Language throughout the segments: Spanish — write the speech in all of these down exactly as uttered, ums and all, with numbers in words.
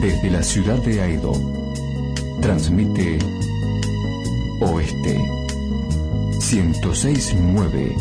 Desde la ciudad de Aedo, transmite Oeste ciento seis punto nueve.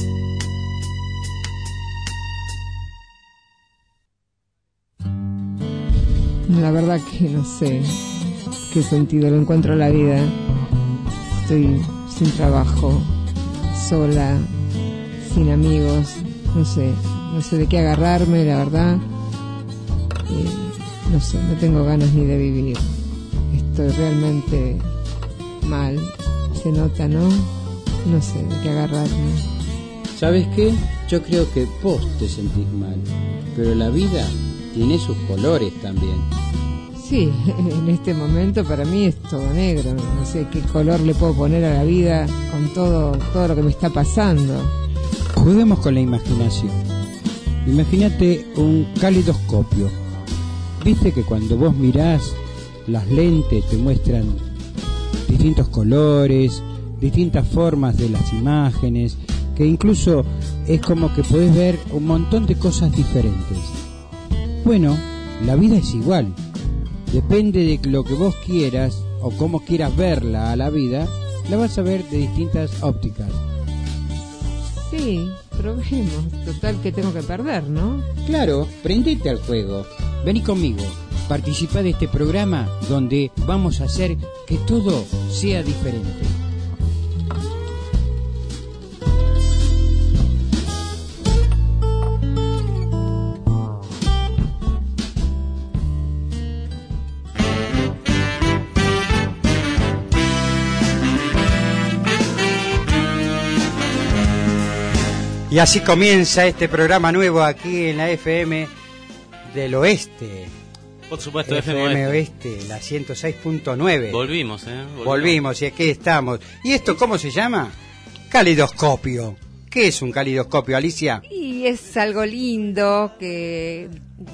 La verdad que no sé qué sentido le encuentro a la vida. Estoy sin trabajo, sola, sin amigos, no sé, no sé de qué agarrarme, la verdad. Eh, no sé, no tengo ganas ni de vivir. Estoy realmente mal, se nota, ¿no? No sé de qué agarrarme. ¿Sabes qué? Yo creo que vos te sentís mal, pero la vida tiene sus colores también. Sí, en este momento para mí es todo negro. No sé qué color le puedo poner a la vida con todo, todo lo que me está pasando. Juguemos con la imaginación. Imagínate un calidoscopio. ¿Viste que cuando vos mirás, las lentes te muestran distintos colores, distintas formas de las imágenes, que incluso es como que podés ver un montón de cosas diferentes? Bueno, la vida es igual. Depende de lo que vos quieras o cómo quieras verla a la vida, la vas a ver de distintas ópticas. Sí, probemos. Total, que tengo que perder, ¿no? Claro, prendete al juego. Vení conmigo. Participá de este programa donde vamos a hacer que todo sea diferente. Y así comienza este programa nuevo aquí en la F M del Oeste. Por supuesto, F M, F M Oeste. Oeste, la ciento seis punto nueve. Volvimos, ¿eh? Volvimos. Volvimos, y aquí estamos. ¿Y esto cómo se llama? Calidoscopio. ¿Qué es un calidoscopio, Alicia? Y es algo lindo, que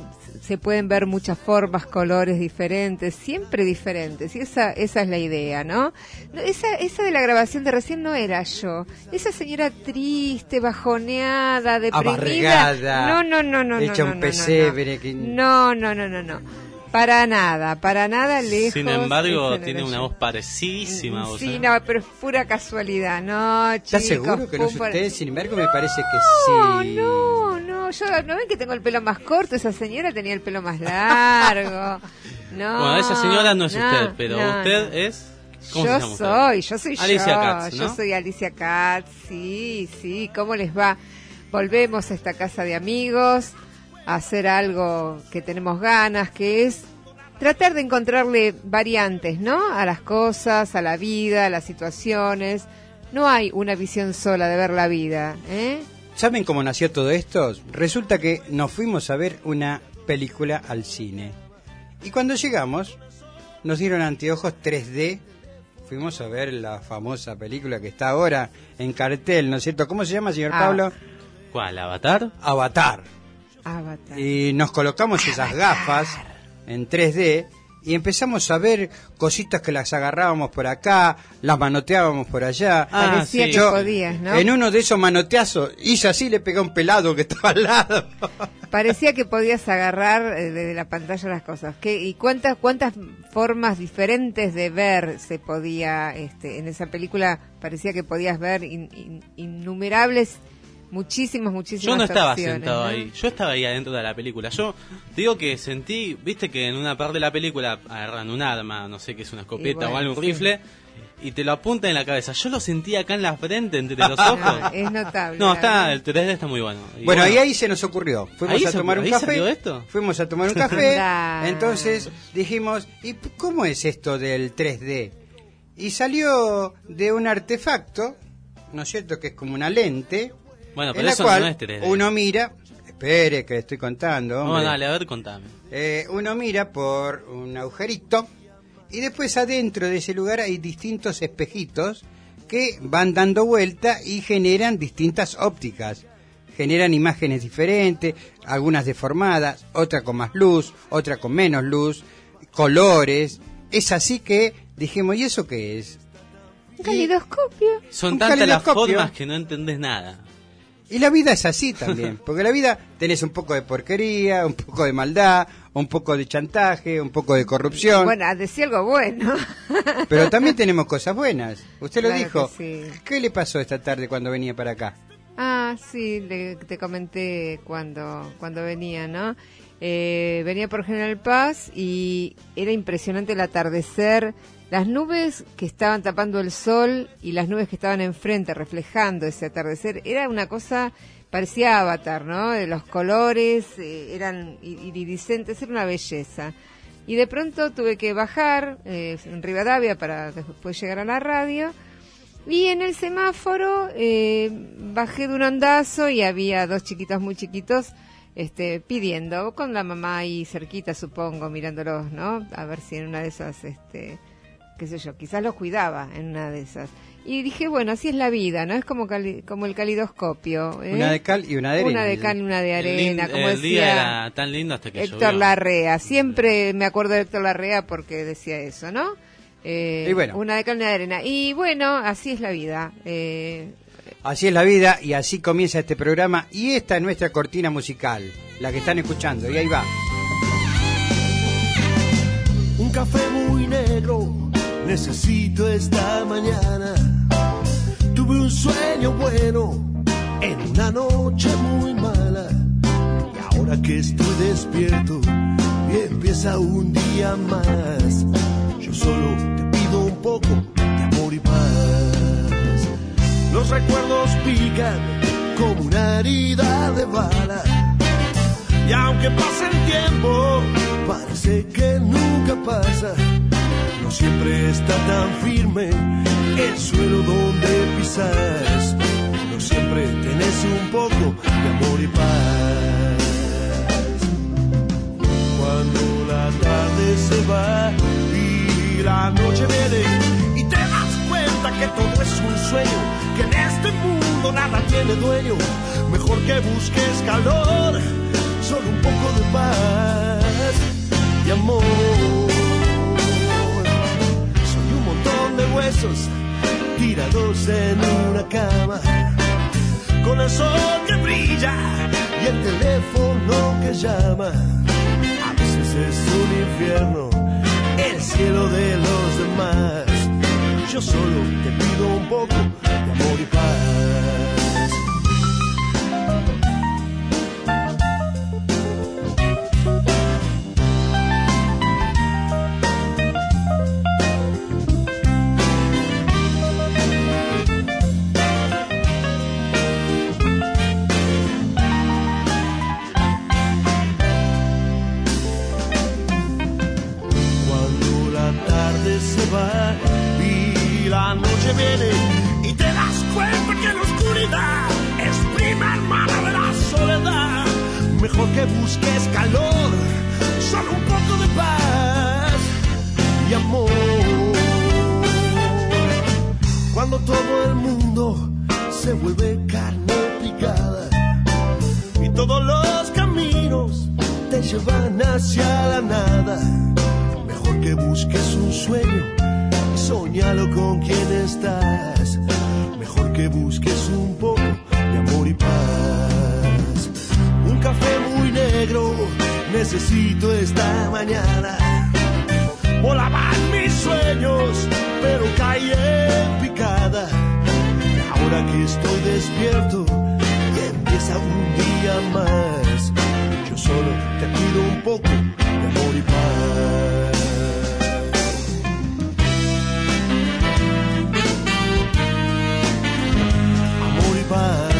se pueden ver muchas formas, colores diferentes, siempre diferentes, y esa esa es la idea, ¿no? Esa esa de la grabación de recién no era yo. Esa señora triste, bajoneada, deprimida. Amargada. No, no, no, no, hecha no, un no, pesebre. no, Que... no, no, no, no, no. Para nada, para nada lejos. Sin embargo, tiene una voz parecidísima. Sí, ¿eh? no, pero es pura casualidad, ¿no, chicos? ¿Estás seguro que no es usted? Sin embargo, me parece que sí. No, no, yo, ¿no ven que tengo el pelo más corto? Esa señora tenía el pelo más largo. No. Bueno, esa señora no es no, usted, pero no, usted no. es... ¿Cómo yo se llama soy, usted? yo soy Alicia yo. Katz, ¿no? Yo soy Alicia Katz, sí, sí. ¿Cómo les va? Volvemos a esta casa de amigos a hacer algo que tenemos ganas, que es tratar de encontrarle variantes, ¿no? A las cosas, a la vida, a las situaciones. No hay una visión sola de ver la vida, ¿eh? ¿Saben cómo nació todo esto? Resulta que nos fuimos a ver una película al cine. Y cuando llegamos, nos dieron anteojos tres D. Fuimos a ver la famosa película que está ahora en cartel, ¿no es cierto? ¿Cómo se llama, señor ah. Pablo? ¿Cuál? ¿Avatar? Avatar. Avatar. Y nos colocamos Avatar. esas gafas en tres D y empezamos a ver cositas que las agarrábamos por acá, las manoteábamos por allá. Ah, parecía sí. que Yo, podías, ¿no? En uno de esos manoteazos hice así, le pegué a un pelado que estaba al lado. Parecía que podías agarrar eh, desde la pantalla las cosas. ¿Qué, ¿Y cuántas cuántas formas diferentes de ver se podía, este, en esa película parecía que podías ver in, in, innumerables, muchísimas, muchísimas Yo no estaba opciones, sentado ¿no? ahí, yo estaba ahí adentro de la película. Yo digo que sentí, viste que en una parte de la película agarran un arma, no sé qué es, una escopeta bueno, o algo, un sí. rifle, y te lo apuntan en la cabeza. Yo lo sentí acá en la frente, entre los ojos. No, es notable. No, está, el tres D está muy bueno. Y bueno, bueno, y ahí se nos ocurrió. Fuimos a se, tomar un café. Esto? Fuimos a tomar un café. Entonces dijimos, ¿y cómo es esto del tres D? Y salió de un artefacto, ¿no es cierto? Que es como una lente. Bueno, pero en la eso cual no es tres D. Uno mira, espere que le estoy contando. No, dale, a ver, contame. Eh, uno mira por un agujerito y después adentro de ese lugar hay distintos espejitos que van dando vuelta y generan distintas ópticas. Generan imágenes diferentes, algunas deformadas, otra con más luz, otra con menos luz, colores. Es así que dijimos, ¿y eso qué es? Un calidoscopio. Son tantas las formas que no entendés nada. Y la vida es así también, porque la vida tenés un poco de porquería, un poco de maldad, un poco de chantaje, un poco de corrupción. Bueno, decía algo bueno. Pero también tenemos cosas buenas. Usted lo Claro dijo. que sí. ¿Qué le pasó esta tarde cuando venía para acá? Ah, sí, le- te comenté cuando, cuando venía, ¿no? Eh, venía por General Paz y era impresionante el atardecer, las nubes que estaban tapando el sol y las nubes que estaban enfrente reflejando ese atardecer, era una cosa, parecía Avatar, ¿no? Eh, Los colores eh, eran iridiscentes, era una belleza. Y de pronto tuve que bajar eh, en Rivadavia para después llegar a la radio. Y en el semáforo eh, bajé de un ondazo y había dos chiquitos muy chiquitos este, pidiendo, con la mamá ahí cerquita, supongo, mirándolos, ¿no? A ver si en una de esas, este, qué sé yo, quizás los cuidaba en una de esas. Y dije, bueno, así es la vida, ¿no? Es como cali- como el calidoscopio. ¿eh? Una de cal y una de arena. Una de cal y una de arena, el, como el día decía era tan lindo hasta que Héctor llovió. Larrea. Siempre me acuerdo de Héctor Larrea porque decía eso, ¿no? Eh, Y bueno. Una de cal y una de arena. Y bueno, así es la vida. Eh, Así es la vida y así comienza este programa. Y esta es nuestra cortina musical, la que están escuchando. Y ahí va. Un café muy negro necesito esta mañana. Tuve un sueño bueno en una noche muy mala. Y ahora que estoy despierto y empieza un día más, yo solo te pido un poco de amor y paz. Los recuerdos pican como una herida de bala. Y aunque pase el tiempo, parece que nunca pasa. No siempre está tan firme el suelo donde pisas. No siempre tenés un poco de amor y paz. Cuando la tarde se va y la noche viene y te das cuenta que todo es un sueño, que en este mundo nada tiene dueño, mejor que busques calor, solo un poco de paz y amor. Soy un montón de huesos tirados en una cama, con el sol que brilla y el teléfono que llama. A veces es un infierno el cielo de los demás. Yo solo te pido un poco de amor y paz. Cuando la tarde se va y la noche viene y te das cuenta que la oscuridad es prima hermana de la soledad, mejor que busques calor, solo un poco de paz y amor. Cuando todo el mundo se vuelve carne picada y todos los caminos te llevan hacia la nada, mejor que busques un sueño, soñalo con quien estás. Mejor que busques un poco de amor y paz. Un café muy negro necesito esta mañana. Volaban mis sueños, pero caí en picada. Y ahora que estoy despierto y empieza un día más, yo solo te pido un poco de amor y paz. Paz.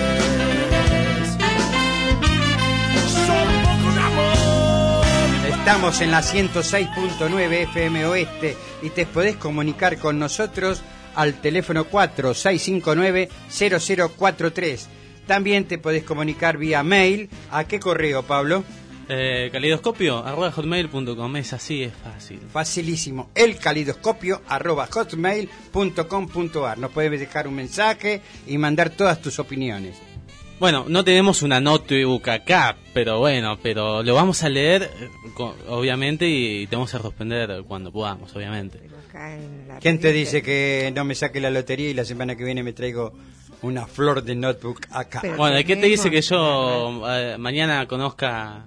Solo un poco de amor. Estamos en la ciento seis punto nueve F M Oeste y te podés comunicar con nosotros al teléfono cuatro seis cinco nueve cero cero cuatro tres. También te podés comunicar vía mail. ¿A qué correo, Pablo? Eh, calidoscopio arroba hotmail punto com. Es así, es fácil. Facilísimo. El calidoscopio arroba hotmail punto com punto ar. Nos puedes dejar un mensaje y mandar todas tus opiniones. Bueno, no tenemos una notebook acá, pero bueno, pero lo vamos a leer, eh, co- obviamente, y te vamos a responder cuando podamos, obviamente. pero acá en la ¿Quién te revista- dice que no me saque la lotería y la semana que viene me traigo una flor de notebook acá. Pero Bueno, ¿y qué te dice que tenemos- yo eh, mañana conozca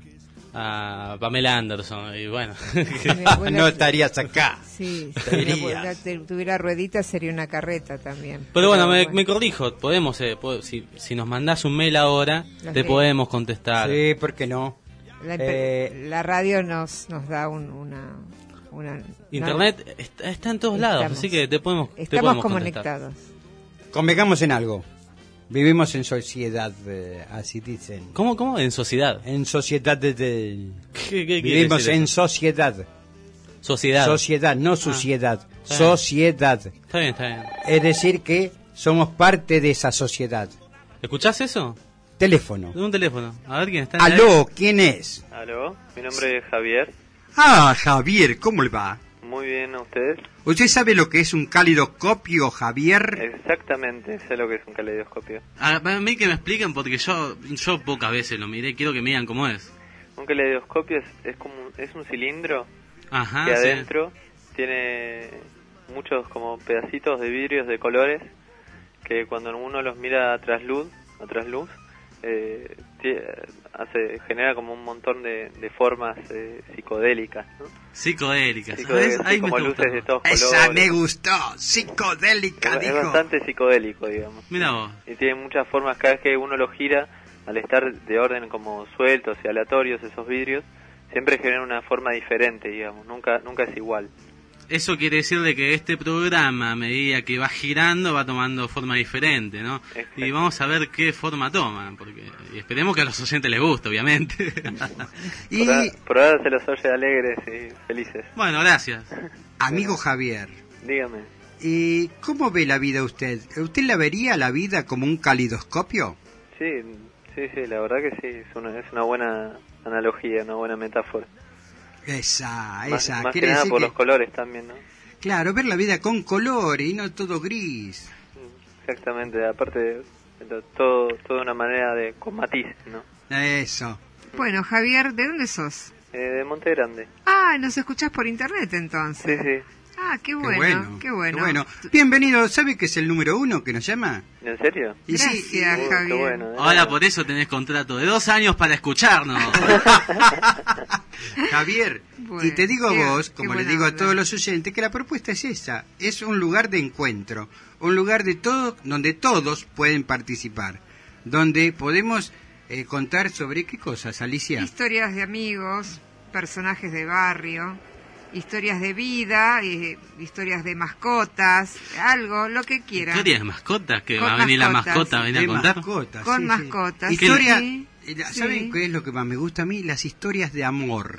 a Pamela Anderson? Y bueno, Mi abuela- No estarías acá. Sí, si Te mi irías. abuela te- tuviera rueditas sería una carreta también. pero bueno, me, me corrijo, podemos, eh, po- si, si nos mandás un mail ahora, Las te leo. podemos contestar. Sí, ¿por qué no? La, Eh, la radio nos nos da un- una, una... Internet está, está en todos lados, Estamos. así que te podemos, te Estamos podemos contestar. conectados. Convengamos en algo. Vivimos en sociedad, eh, así dicen. ¿Cómo, cómo? En sociedad. En sociedad de... de- ¿Qué, qué quiere Vivimos decir en eso? sociedad. Sociedad. Sociedad, no suciedad. Está bien. Sociedad. Está bien, está bien. Es decir que somos parte de esa sociedad. ¿Escuchás eso? Teléfono. De un teléfono. A ver quién está en la- Aló, ¿quién es? Aló, mi nombre es Javier. Ah, Javier, ¿cómo le va? Muy bien, ¿a ustedes? ¿Usted sabe lo que es un calidoscopio, Javier? Exactamente, sé lo que es un caleidoscopio. A a mí que me expliquen porque yo yo pocas veces lo miré, quiero que me digan cómo es. Un caleidoscopio es, es como un- es un cilindro Ajá, que sí. adentro tiene muchos como pedacitos de vidrios de colores que cuando uno los mira a trasluz, a trasluz eh, tie- hace genera como un montón de, de formas eh, psicodélicas, ¿no? Psicodélicas. Psicodélicas, ¿Ves? Ahí sí, me como está luces de gustando. todos Esa colores. me gustó, psicodélica, Es, es dijo. bastante psicodélico, digamos. Mira vos. Y tiene muchas formas, cada vez que uno lo gira, al estar de orden como sueltos y aleatorios esos vidrios, siempre generan una forma diferente, digamos, nunca nunca es igual. Eso quiere decir de que este programa, a medida que va girando, va tomando forma diferente, ¿no? Exacto. Y vamos a ver qué forma toma, porque y esperemos que a los oyentes les guste, obviamente. Y, Por, ahora, por ahora se los oye alegres y felices. Bueno, gracias. amigo Javier, Dígame. ¿y cómo ve la vida usted? ¿Usted la vería la vida como un calidoscopio? Sí, sí, sí, la verdad que sí, es una, es una buena analogía, una buena metáfora. Esa, Más, esa. más que Quiere nada decir por que, los colores también, ¿no? claro, ver la vida con color y no todo gris. Exactamente, aparte de, de todo, toda una manera de con matices, ¿no? Eso. Bueno, Javier, ¿de dónde sos? Eh, de Monte Grande. Ah, nos escuchás por internet Sí, entonces. sí. Ah, qué Qué bueno, bueno, qué bueno. qué bueno. Bienvenido, ¿sabe que es el número uno que nos llama? ¿En serio? Y sí, Gracias, Uh, qué Javier. bueno, ¿eh? Ahora por eso tenés contrato de dos años para escucharnos. Javier, Bueno, y te digo a qué- vos, qué como le buena digo a onda. todos los oyentes, que la propuesta es esa, es un lugar de encuentro, un lugar de todo, donde todos pueden participar, donde podemos eh, contar sobre qué cosas, Alicia. Historias de amigos, personajes de barrio, historias de vida, eh, historias de mascotas, algo, lo que quieran. ¿Historias de mascotas? ¿Que Con va a venir la mascotas. mascota a venir De a contar? mascotas, Con sí, sí. mascotas, Historia, sí, eh, ¿saben sí. qué es lo que más me gusta a mí? Las historias de amor.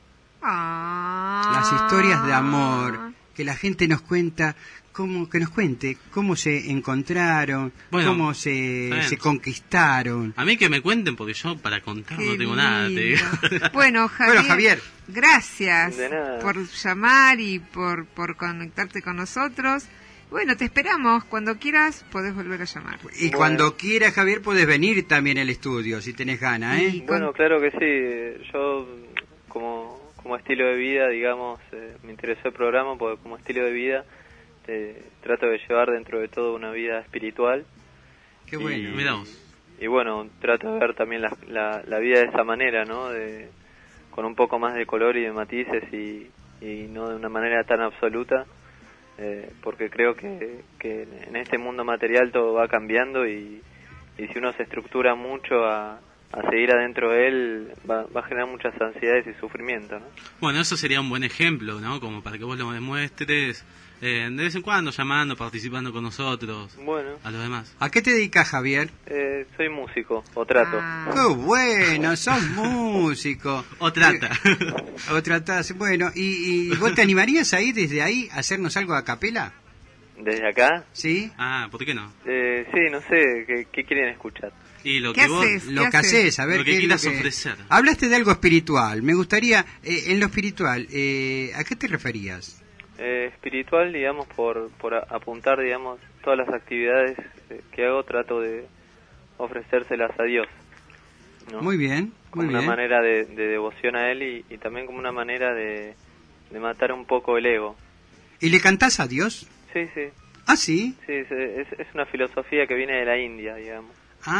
Ah. Las historias de amor, que la gente nos cuenta, cómo, que nos cuente cómo se encontraron, Bueno, cómo está se, bien. se conquistaron. A mí que me cuenten porque yo para contar Qué no tengo nada. Te digo. lindo. Bueno, Javier, Bueno, Javier. gracias De nada. por llamar y por, por conectarte con nosotros. Bueno, te esperamos. Cuando quieras, podés volver a llamar. Y Bueno. cuando quieras, Javier, puedes venir también al estudio, si tenés ganas, ¿eh? Y- Bueno, con- claro que sí. Yo, como, como estilo de vida, digamos, eh, me interesó el programa porque como estilo de vida eh, trato de llevar dentro de todo una vida espiritual. Qué bueno. Y- Mirá vos. Y bueno, trato de ver también la, la, la vida de esa manera, ¿no? De, con un poco más de color y de matices y, y no de una manera tan absoluta. Eh, porque creo que, que en este mundo material todo va cambiando y, y si uno se estructura mucho a, a seguir adentro de él, va, va a generar muchas ansiedades y sufrimiento, ¿no? Bueno, eso sería un buen ejemplo, ¿no? Como para que vos lo demuestres eh, de vez en cuando, llamando, participando con nosotros, Bueno, a los demás. ¿A qué te dedicas, Javier? eh, soy músico, o trato. Ah. ¡Qué bueno! ¡Sos músico! O trata. O tratás, bueno, ¿y, ¿y vos te animarías ahí, desde ahí, a hacernos algo a capela? Desde acá, ¿Sí? Ah, ¿por qué no? eh, sí, no sé, ¿qué, qué quieren escuchar? Y lo ¿Qué que vos... haces? Lo ¿Qué que haces? haces, a ver Lo que qué es quieras lo que... ofrecer. Hablaste de algo espiritual, me gustaría, eh, en lo espiritual, eh, ¿a qué te referías? Eh, espiritual, digamos, por, por a- apuntar, digamos, todas las actividades eh, que hago, trato de ofrecérselas a Dios, ¿no? Muy bien, Como muy una bien. manera de, de devoción a Él y, y también como una manera de, de matar un poco el ego. ¿Y le cantás a Dios? Sí, sí. ¿Ah, sí? Sí, es, es, es una filosofía que viene de la India, digamos.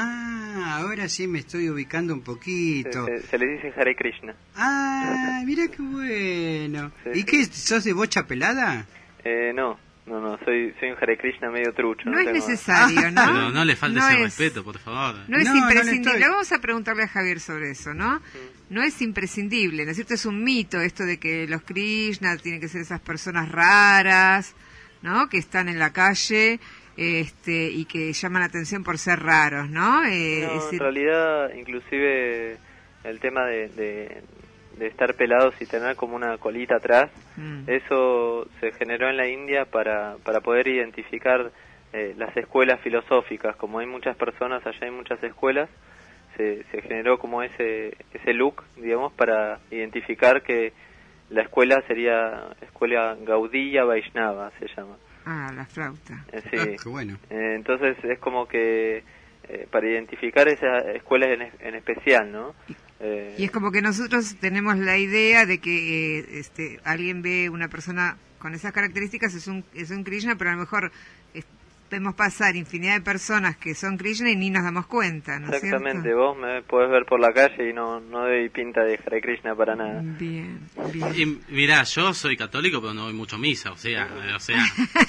Ah, ahora sí me estoy ubicando un poquito. Se, se, se le dice Hare Krishna. Ah, mira qué bueno. Sí, ¿Y sí. qué? ¿Sos de bocha pelada? Eh, no, no, no, soy, soy un Hare Krishna medio trucho. No, No, es tengo- necesario, ¿no? Pero no le falte No ese es- respeto, por favor. No es No, no le imprescindible. estoy- Vamos a preguntarle a Javier sobre eso, ¿no? No es imprescindible, ¿no es cierto? Es un mito esto de que los Krishna tienen que ser esas personas raras, ¿no? Que están en la calle este, y que llaman la atención por ser raros, ¿no? Eh, No, es en decir, realidad, inclusive el tema de, de, de estar pelados y tener como una colita atrás, mm, eso se generó en la India para, para poder identificar eh, las escuelas filosóficas. Como hay muchas personas, allá hay muchas escuelas, se, se generó como ese, ese look, digamos, para identificar que la escuela sería escuela Gaudiya Vaishnava, se llama. ah, la flauta. Eh, sí. Ah, qué bueno. Eh, entonces es como que eh, para identificar esas escuelas en, es- en especial, ¿no? Eh, Y es como que nosotros tenemos la idea de que eh, este, alguien ve una persona con esas características, es un, es un Krishna, pero a lo mejor es- vemos pasar infinidad de personas que son Krishna y ni nos damos cuenta, ¿no es Exactamente, cierto? vos me podés ver por la calle y no, no doy pinta de Hare Krishna para nada. Bien, bien. Y mirá, yo soy católico, pero no voy mucho a misa, o sea, eh, o sea,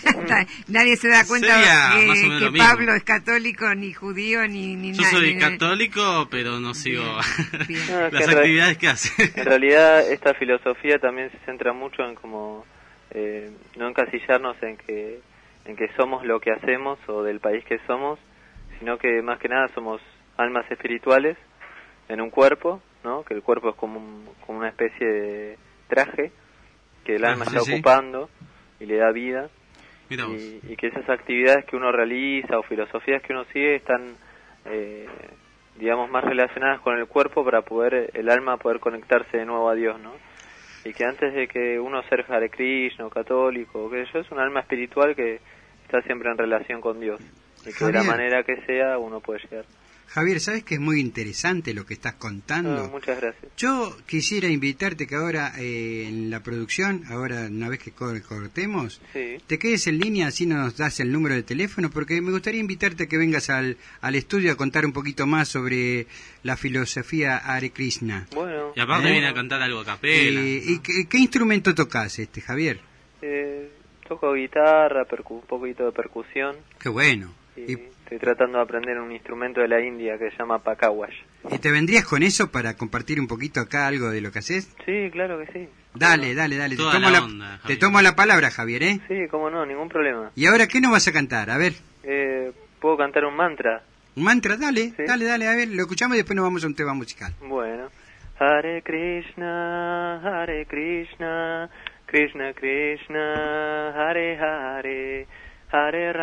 Nadie se da cuenta Sería que, más o menos que lo mismo. Pablo es católico, ni judío, ni, ni yo nada. soy ni- católico, pero no sigo Bien. No, es que las en real- actividades que hace. En realidad esta filosofía también se centra mucho en como eh, no encasillarnos en que en que somos lo que hacemos o del país que somos, sino que más que nada somos almas espirituales en un cuerpo, ¿no? Que el cuerpo es como, un- como una especie de traje que el Ah, alma sí, está sí. ocupando y le da vida. Mira vos. y, y que esas actividades que uno realiza o filosofías que uno sigue están eh, digamos más relacionadas con el cuerpo para poder el alma poder conectarse de nuevo a Dios, ¿no? Y que antes de que uno sea Hare Krishna o católico o que yo, es un alma espiritual que está siempre en relación con Dios y que de la Javier. manera que sea uno puede llegar. Javier, ¿sabes que es muy interesante lo que estás contando? Ah, muchas gracias. Yo quisiera invitarte que ahora eh, en la producción, ahora una vez que cor- cortemos, Sí. te quedes en línea, así nos das el número de teléfono, porque me gustaría invitarte a que vengas al, al estudio a contar un poquito más sobre la filosofía Hare Krishna. Bueno, Y aparte ¿Eh? viene a cantar algo a capela. Eh, ¿Y qué, qué instrumento tocas, este Javier? eh, toco guitarra, percu- un poquito de percusión Qué bueno. y ¿Y, estoy tratando de aprender un instrumento de la India que se llama pakawash. y te vendrías con eso para compartir un poquito acá algo de lo que haces? Sí, claro que sí. Dale, dale, dale. Te Toda tomo la la, onda, te Javier. tomo la palabra, Javier, ¿eh? Sí, cómo no, ningún problema. ¿Y ahora qué nos vas a cantar? A ver, Eh, ¿Puedo cantar un mantra? un mantra, dale, Sí. dale, dale, a ver, lo escuchamos y después nos vamos a un tema musical. Bueno. Hare Krishna, Hare Krishna, Krishna Krishna, Hare Hare, Hare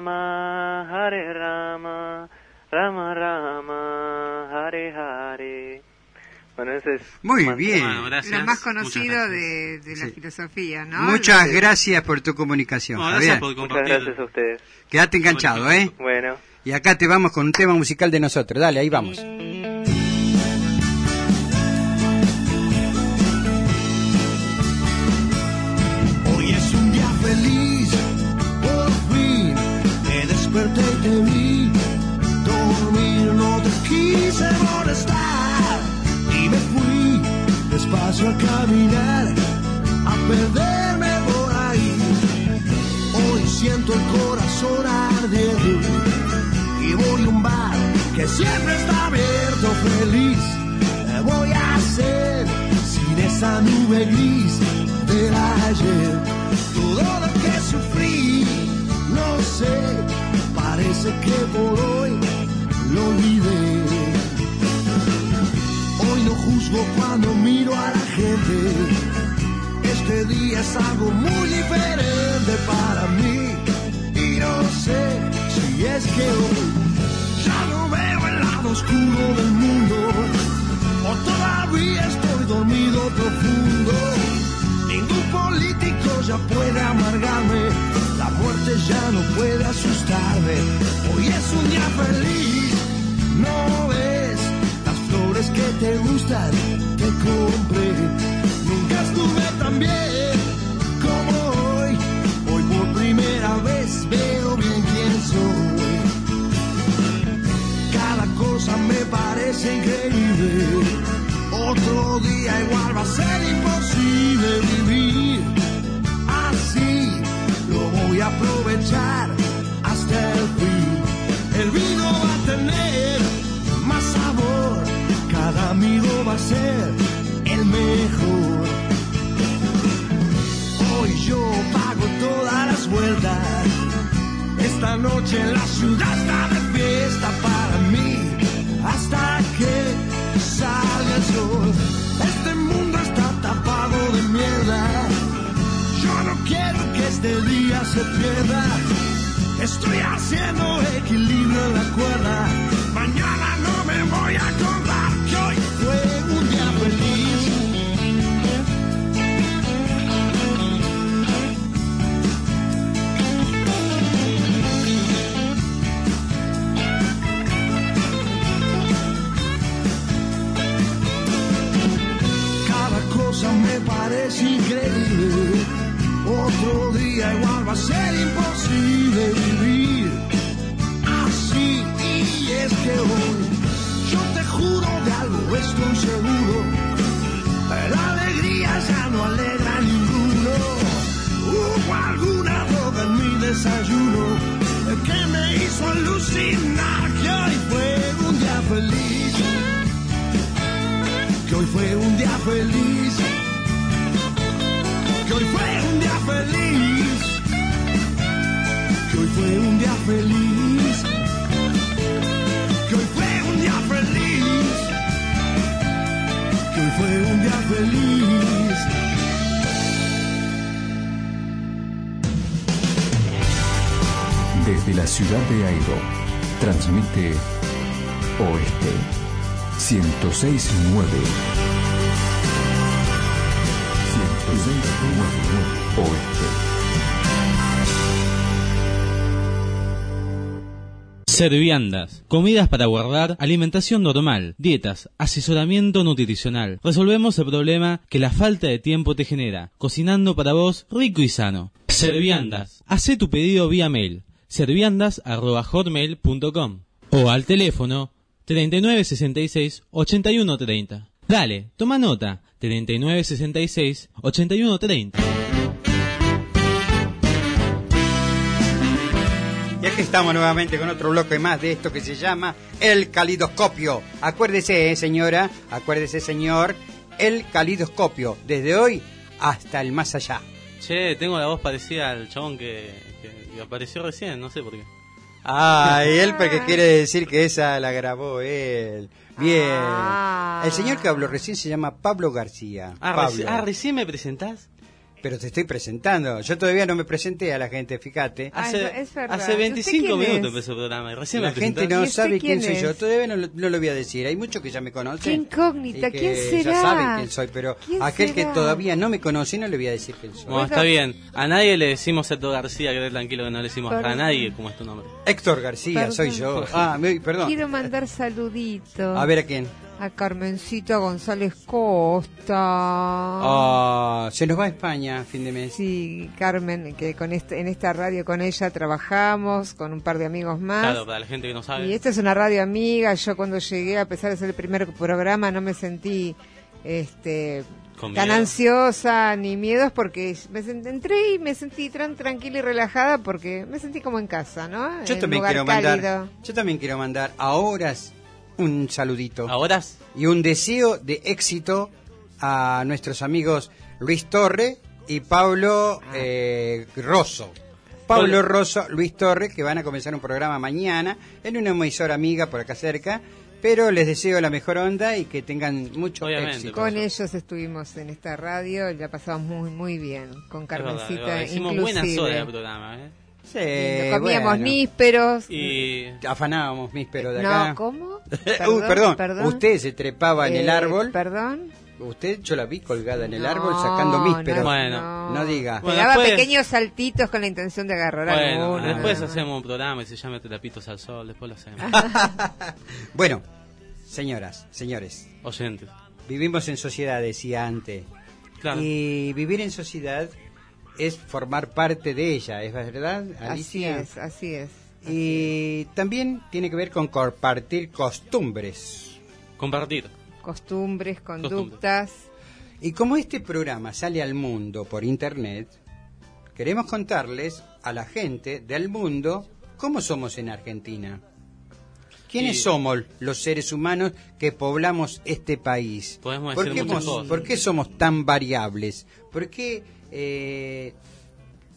Rama, Hare Rama, Rama Rama, Hare Hare. Bueno, ese es... Muy un mantra. bien. Bueno, gracias. Lo más Muchas conocido gracias. de, de la Sí. filosofía, ¿no? Muchas Sí. gracias por tu comunicación, No, Javier. gracias por Muchas compartir. gracias a ustedes. Quédate enganchado, ¿eh? Bueno. Y acá te vamos con un tema musical de nosotros. Dale, ahí vamos. Hoy es un día feliz, por fin me desperté y te vi. Dormir no te quise molestar y me fui despacio a caminar, a perderme por ahí. Hoy siento el corazón arder y voy a un bar que siempre está abierto, feliz. ¿Qué voy a hacer sin esa nube gris del ayer? Todo lo que sufrí, no sé, parece que por hoy lo olvidé. Hoy no juzgo cuando miro a la gente, este día es algo muy diferente para mí. Y no sé si es que hoy ya no veo el lado oscuro del mundo, o todavía estoy dormido profundo. Ningún político ya puede amargarme, la muerte ya no puede asustarme. Hoy es un día feliz, no ves las flores que te gustan, te compré. Nunca estuve tan bien como hoy, hoy por primera vez veo La ciudad está de fiesta para mí hasta que salga el sol. Este mundo está tapado de mierda. Yo no quiero que este día se pierda. Estoy haciendo equilibrio en la cuerda. Mañana no me voy a acordar que hoy fue un día feliz. Cada cosa me parece increíble. Otro día igual va a ser imposible vivir así. Y es que hoy yo te juro de algo estoy seguro. La alegría ya no alegra a ninguno. Hubo alguna droga en mi desayuno que me hizo alucinar que hoy fue un día feliz. Que hoy fue un día feliz. Que hoy fue un día feliz, que hoy fue un día feliz, que hoy fue un día feliz, que hoy fue un día feliz. Desde la ciudad de Aedo, transmite Oeste ciento seis punto nueve. Oeste. Serviandas, comidas para guardar, alimentación normal, dietas, asesoramiento nutricional. Resolvemos el problema que la falta de tiempo te genera, cocinando para vos rico y sano. Serviandas, hacé tu pedido vía mail, serviandas arroba hotmail punto com o al teléfono treinta y nueve sesenta y seis ochenta y uno treinta. Dale, toma nota, treinta y nueve sesenta y seis ochenta y uno treinta. Y aquí estamos nuevamente con otro bloque más de esto que se llama El Calidoscopio. Acuérdese, eh, señora, acuérdese, señor, El Calidoscopio, desde hoy hasta el más allá. Che, tengo la voz parecida al chabón que, que, que apareció recién, no sé por qué. Ah, y él porque quiere decir que esa la grabó él. Bien. Ah. El señor que habló recién se llama Pablo García. Ah, Pablo. reci- ah, ¿recién me presentás? Pero te estoy presentando. Yo todavía no me presenté a la gente, fíjate. Ah, Hace, es verdad. hace veinticinco ¿Usted quién minutos es? empezó el programa y recién La me gente presentás. no ¿Y usted sabe quién quién soy es? yo. Todavía no lo, no lo voy a decir. Hay muchos que ya me conocen. Qué incógnita, y que ¿quién será? Ya saben quién soy, pero ¿Quién aquel será? que todavía no me conoce no le voy a decir quién soy. Bueno, está bien. A nadie le decimos Héctor García, quedé tranquilo que no le decimos Perdón. a nadie cómo es tu nombre. Héctor García, Perdón. soy yo. Ah, me- perdón. Quiero mandar saluditos. A ver a quién. A Carmencita González Costa. Ah, se nos va a España a fin de mes. Sí, Carmen, que con este, en esta radio con ella trabajamos, con un par de amigos más. Claro, para la gente que no sabe. Y esta es una radio amiga. Yo cuando llegué, a pesar de ser el primer programa, no me sentí este Con tan miedo. ansiosa ni miedos, porque me sent- entré y me sentí tan tranquila y relajada porque me sentí como en casa, ¿no? Yo En también lugar quiero cálido. mandar, yo también quiero mandar a horas un saludito ¿Ahora? y un deseo de éxito a nuestros amigos Luis Torre y Pablo eh, Rosso. Pablo Hola. Rosso, Luis Torre, que van a comenzar un programa mañana en una emisora amiga por acá cerca, pero les deseo la mejor onda y que tengan mucho Obviamente, éxito. Con ellos estuvimos en esta radio y la pasamos muy muy bien, con Es verdad, es Carmencita verdad. Hicimos inclusive. buenas horas de programa, ¿eh? Sí, Lindo. Comíamos bueno. nísperos. Y Afanábamos míspero de acá. No, ¿cómo? Uy, perdón, usted se trepaba en el Eh, árbol. Perdón. Usted, yo la vi colgada en el No, árbol sacando mísperos. no, Bueno. No diga. Bueno, Pegaba después- pequeños saltitos con la intención de agarrar bueno, alguno. después nada más. hacemos un programa y se llama Trapitos al Sol, después lo hacemos. Bueno, señoras, señores, Oyentes. vivimos en sociedad, decía antes. Claro. Y vivir en sociedad es formar parte de ella, ¿es verdad, Así Alicia? es, así es. Y también tiene que ver con compartir costumbres. Compartir. Costumbres, conductas. Y como este programa sale al mundo por internet, queremos contarles a la gente del mundo cómo somos en Argentina. ¿Quiénes Y- somos los seres humanos que poblamos este país? Podemos ¿Por decir qué, muchas mos- cosas. ¿Por qué somos tan variables? ¿Por qué eh,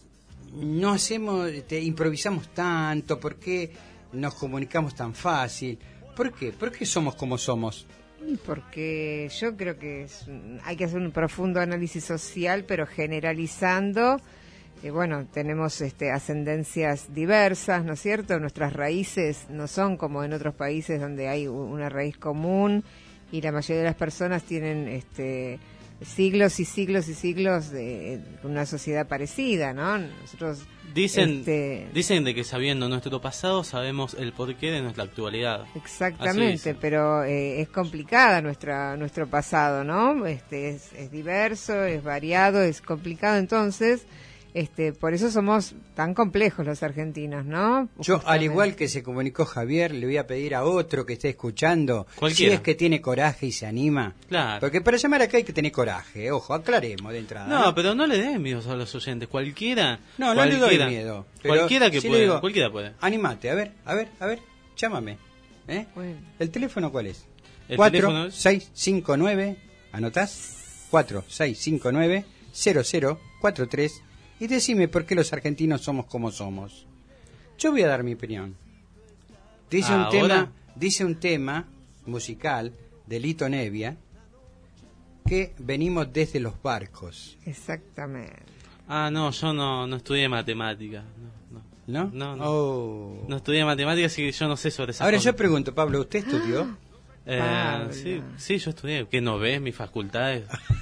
no hacemos, te, improvisamos tanto? ¿Por qué nos comunicamos tan fácil? ¿Por qué? ¿Por qué somos como somos? Porque yo creo que es, hay que hacer un profundo análisis social, pero generalizando. Y bueno, tenemos este, ascendencias diversas, ¿no es cierto? Nuestras raíces no son como en otros países donde hay una raíz común y la mayoría de las personas tienen este, siglos y siglos y siglos de una sociedad parecida, ¿no? Nosotros dicen este, dicen de que sabiendo nuestro pasado sabemos el porqué de nuestra actualidad. Exactamente, pero eh, es complicada nuestra nuestro pasado, ¿no? Este es, es diverso, es variado, es complicado, entonces Este, por eso somos tan complejos los argentinos, ¿no? Yo, Justamente. al igual que se comunicó Javier, le voy a pedir a otro que esté escuchando, Cualquiera. si es que tiene coraje y se anima. Claro. Porque para llamar acá hay que tener coraje, ojo, aclaremos de entrada. No, pero no le den miedo a los oyentes. Cualquiera. No, no cualquiera, le doy miedo. Pero cualquiera que sí le pueda. digo, Cualquiera puede. Anímate, a ver, a ver, a ver, llámame. ¿Eh? Bueno. ¿El teléfono cuál es? El cuatro teléfono es- seis cinco nueve, ¿anotás? cuatro seis cinco nueve, cero cero cuatro tres. Y decime por qué los argentinos somos como somos. Yo voy a dar mi opinión. Dice un ¿Ahora? tema, dice un tema musical de Lito Nevia que venimos desde los barcos, Exactamente. Ah, no, yo no, no estudié matemáticas. No, no. ¿no? No, no. Oh. No estudié matemáticas, así que yo no sé sobre esas Ahora cosas. yo pregunto, Pablo, ¿usted estudió? Eh, Pablo. sí, sí, yo estudié. ¿Qué no ves mis facultades?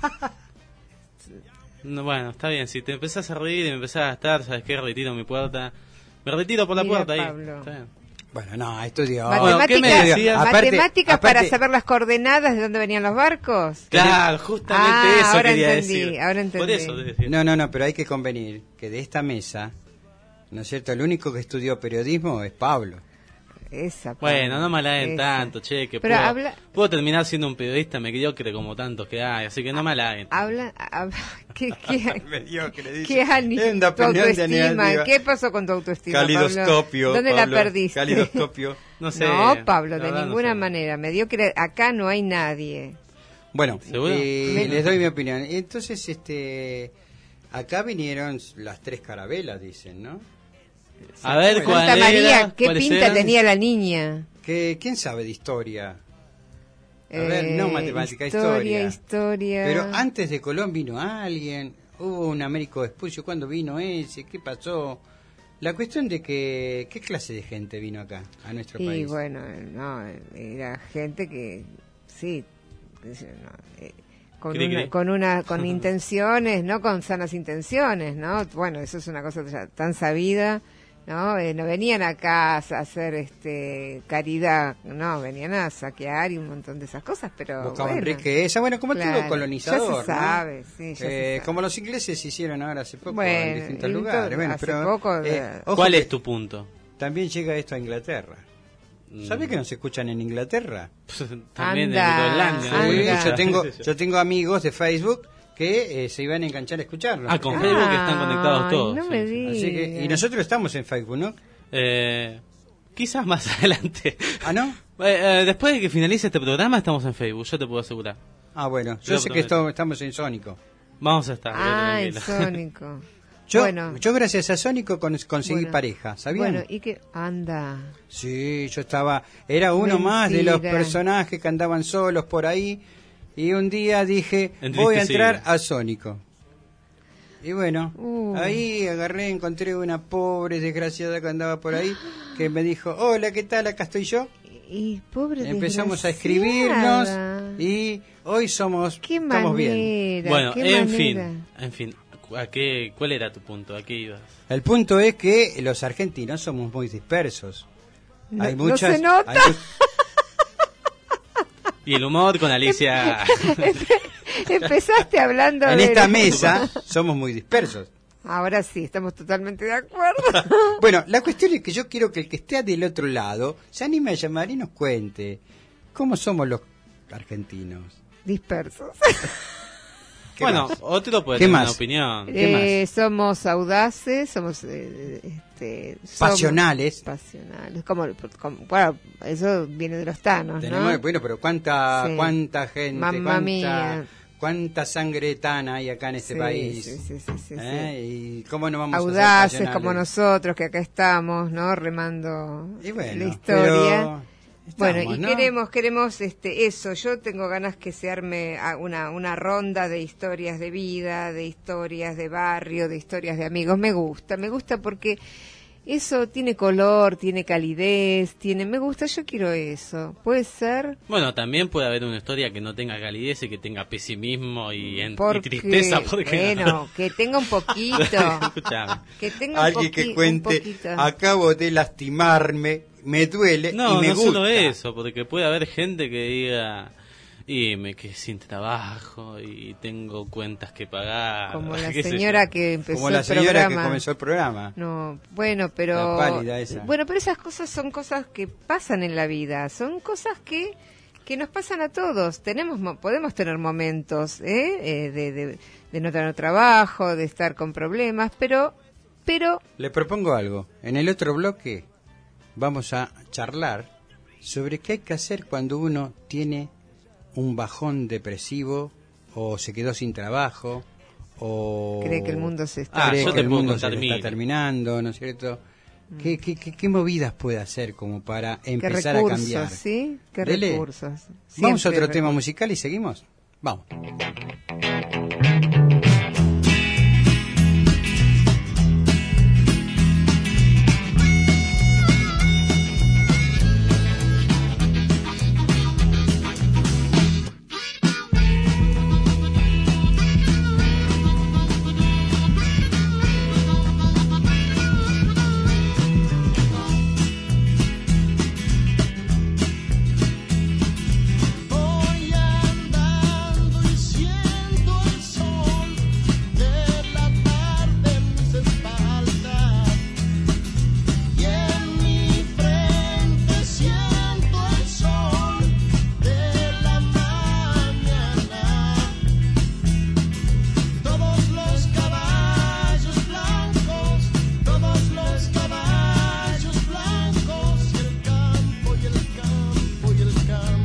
No, bueno, está bien. Si te empezás a reír y me empezás a gastar, ¿sabes qué? Retiro mi puerta. Me retiro por la Mira, puerta ahí. Pablo. Está bien. Bueno, no, estudió. Bueno, ¿qué me Matemáticas, decías? Aparte- matemáticas para aparte- saber las coordenadas de dónde venían los barcos. Claro, justamente Ah, eso ahora quería entendí, decir. ahora entendí. Por eso te decía. No, no, no, pero hay que convenir que de esta mesa, ¿no es cierto? El único que estudió periodismo es Pablo. Esa. Bueno, no me halaguen esa. tanto, che, que Pero puedo, habla- puedo terminar siendo un periodista mediocre como tantos que hay, así que no me halaguen. Habla, hab- ¿qué, qué, Mediocre, dice. qué ani- Es una tu opinión de autoestima? negativa. ¿Qué pasó con tu autoestima, Calidoscopio. Pablo? ¿Dónde Pablo, la perdiste? Calidoscopio. No sé. No, Pablo, la de verdad no ninguna sé. manera. Mediocre, acá no hay nadie. Bueno, ¿Seguro? eh, Me- les doy mi opinión. Entonces, este, acá vinieron las tres carabelas, dicen, ¿no? A ver, Bueno. ¿cuál Santa María, era? ¿qué ¿Cuáles pinta eran? tenía la niña? Que, ¿quién sabe de historia? A Eh, ver, no matemática, historia. historia. Historia, Pero antes de Colón vino alguien, hubo un Américo Vespucio, ¿cuándo vino ese? ¿Qué pasó? La cuestión de que, ¿qué clase de gente vino acá, a nuestro Y país? bueno, no, era gente que, sí, qué sé yo, no, eh, con, Cri, una, cri. con una, con intenciones, no con sanas intenciones, ¿no? Bueno, eso es una cosa ya tan sabida, ¿no? Eh, no venían acá a hacer este caridad, no, venían a saquear y un montón de esas cosas, pero Buscaban bueno, riqueza, bueno, como claro, todo colonizador, ya se ¿no? sabe, sí, ya se Eh, sabe. como los ingleses hicieron ahora hace poco Bueno, en distintos y to- lugares. Bueno, hace pero, poco, eh, eh, ojo ¿Cuál que es tu punto? También llega esto a Inglaterra. Mm. ¿Sabés que nos escuchan en Inglaterra? También Anda, en Groenlandia. ¿no? anda. Sí, yo tengo, Sí, sí, sí. yo tengo amigos de Facebook que eh, se iban a enganchar a escucharnos. Ah, con Facebook están conectados Ay, todos. no sí, me sí. digas. Así que, y nosotros estamos en Facebook, ¿no? Eh, quizás más adelante. ¿Ah, no? Eh, eh, después de que finalice este programa estamos en Facebook, yo te puedo asegurar. Ah, bueno, yo Lo sé que prometo. esto- estamos en Sónico. Vamos a estar. Ah, el tranquilo. Sónico. Yo, bueno, yo gracias a Sónico con- conseguí Bueno. pareja, ¿sabían? bueno, y que anda. Sí, yo estaba, era uno más de los Mentira. personajes que andaban solos por ahí y un día dije, voy a Entristecido. entrar a Sónico. Y bueno, Uh. ahí agarré, encontré una pobre desgraciada que andaba por ahí que me dijo, hola, ¿qué tal? Acá estoy yo. Y pobre Empezamos a desgraciada. escribirnos y hoy somos, Qué estamos bien. manera. Bueno, qué en manera. fin, en fin, ¿a qué, ¿cuál era tu punto? ¿A qué ibas? El punto es que los argentinos somos muy dispersos. No- hay no muchas, se nota. hay mu- Y el humor con Alicia. Empezaste hablando en de... esta mesa somos muy dispersos. Ahora sí, estamos totalmente de acuerdo. Bueno, la cuestión es que yo quiero que el que esté del otro lado se anime a llamar y nos cuente cómo somos los argentinos. Dispersos. ¿Qué Bueno, más? otro puede ¿Qué tener más? una opinión. ¿Qué Eh, somos audaces, somos... eh, este, somos Pasionales. Pasionales. Como, como- bueno, eso viene de los tanos, Tenemos, ¿no? bueno, pero cuánta, Sí. cuánta gente, Mamma cuánta, mía. cuánta sangre tan hay acá en este Sí, país. sí, sí, sí, sí, ¿Eh? Y cómo no vamos a audaces ser como pasionales. nosotros, que acá estamos, ¿no? Remando Y bueno, la historia. pero Bueno, estamos, y ¿no? queremos, queremos este, eso. Yo tengo ganas que se arme a- una, una ronda de historias de vida, de historias de barrio, de historias de amigos. Me gusta, me gusta porque eso tiene color, tiene calidez, tiene, me gusta, yo quiero eso. ¿Puede ser? Bueno, también puede haber una historia que no tenga calidez y que tenga pesimismo y, en- y Porque, tristeza. Porque bueno, que tenga un poquito. Escuchame. Que tenga un, Alguien poqui- que un cuente, poquito. acabo de lastimarme, me duele No, y me no gusta. solo eso, porque puede haber gente que diga, y me quedé sin trabajo y tengo cuentas que pagar. Como la qué sé señora yo. que empezó Como la el señora programa. que comenzó el programa. No, bueno, pero La pálida esa. bueno, pero esas cosas son cosas que pasan en la vida, son cosas que que nos pasan a todos. Tenemos mo- podemos tener momentos ¿eh? Eh, de, de de no tener trabajo, de estar con problemas, pero pero Le propongo algo. En el otro bloque vamos a charlar sobre qué hay que hacer cuando uno tiene un bajón depresivo o se quedó sin trabajo o cree que el mundo se está Ah, cree yo que te el puedo mundo contar se le está mil. terminando, ¿no es cierto? ¿Qué, qué, qué, qué movidas puede hacer como para qué empezar a recursos, cambiar? ¿sí? Qué Dele. recursos. Vamos a Siempre otro tema recursos. musical y seguimos. Vamos. Voy andando y siento el sol de la tarde en mis espaldas y en mi frente siento el sol de la mañana. Todos los caballos blancos, todos los caballos blancos y el campo y el campo y el campo.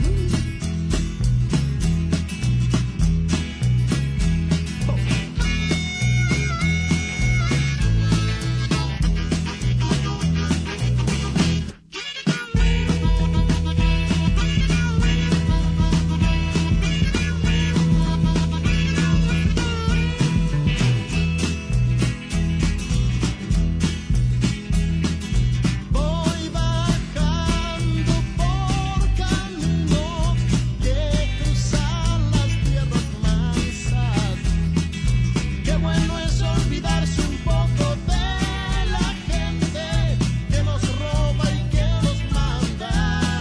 Voy bajando por caminos que cruzan las tierras mansas. Qué bueno es olvidarse un poco de la gente que nos roba y que nos manda.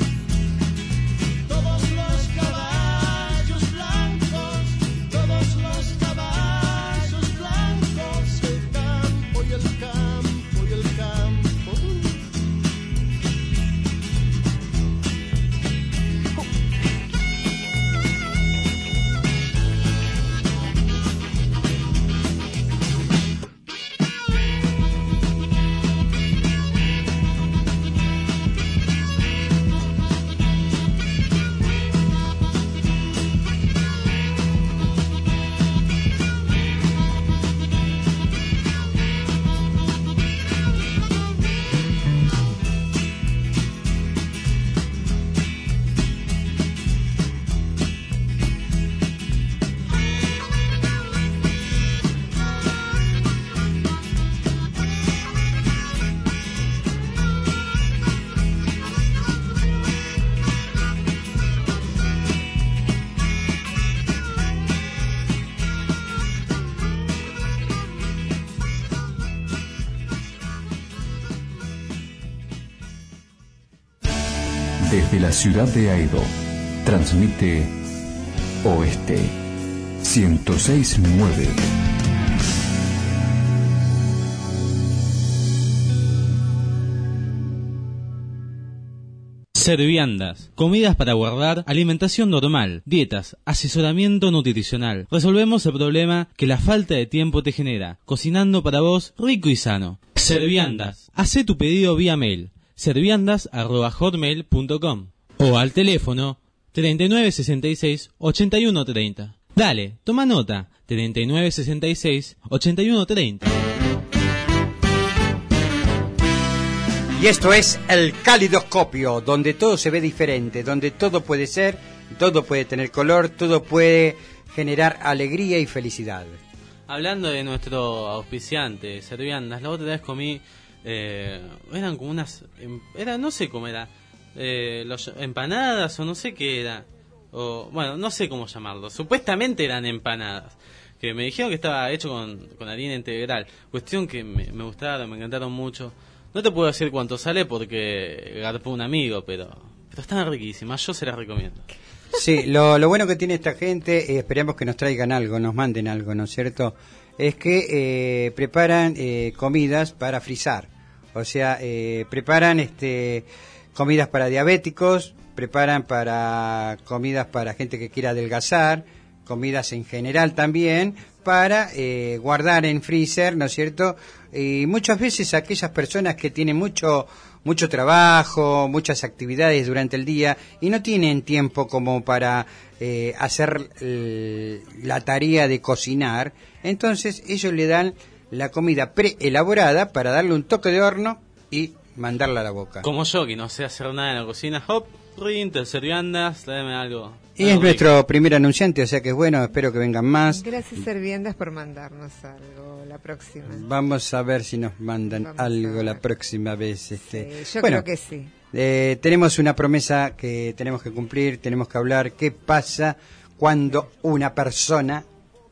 Todos los caballos blancos, todos los caballos blancos, el campo y el campo y el campo. Desde la ciudad de Aedo, transmite Oeste ciento seis punto nueve. Serviandas, comidas para guardar, alimentación normal, dietas, asesoramiento nutricional. Resolvemos el problema que la falta de tiempo te genera, cocinando para vos rico y sano. Serviandas, hacé tu pedido vía mail, serviandas arroba hotmail punto com o al teléfono treinta y nueve sesenta y seis ochenta y uno treinta. Dale, toma nota. treinta y nueve sesenta y seis ochenta y uno treinta. Y esto es el calidoscopio, donde todo se ve diferente, donde todo puede ser, todo puede tener color, todo puede generar alegría y felicidad. Hablando de nuestro auspiciante, Serviandas, la otra vez comí, eh, eran como unas, era, no sé cómo era, eh, los, empanadas o no sé qué era, o bueno, no sé cómo llamarlo, supuestamente eran empanadas, que me dijeron que estaba hecho con, con harina integral, cuestión que me, me gustaron, me encantaron mucho. No te puedo decir cuánto sale porque garpó un amigo, pero, pero están riquísimas, yo se las recomiendo. Sí, lo, lo bueno que tiene esta gente, eh, esperemos que nos traigan algo, nos manden algo, ¿no es cierto? Es que eh, preparan eh, comidas para frizar, o sea, eh, preparan este comidas para diabéticos, preparan para comidas para gente que quiera adelgazar, comidas en general también, para eh, guardar en freezer, ¿no es cierto? Y muchas veces aquellas personas que tienen mucho mucho trabajo, muchas actividades durante el día y no tienen tiempo como para eh, hacer eh, la tarea de cocinar, entonces ellos le dan la comida preelaborada para darle un toque de horno y mandarla a la boca. Como yo, que no sé hacer nada en la cocina, hop, rinter, Serviandas, dame algo. Y es nuestro primer anunciante, o sea que es bueno, espero que vengan más. Gracias, Serviendas, por mandarnos algo la próxima. Vamos a ver si nos mandan Vamos algo la próxima vez. Este. Sí, yo bueno, creo que sí. Eh, tenemos una promesa que tenemos que cumplir, tenemos que hablar. ¿Qué pasa cuando una persona,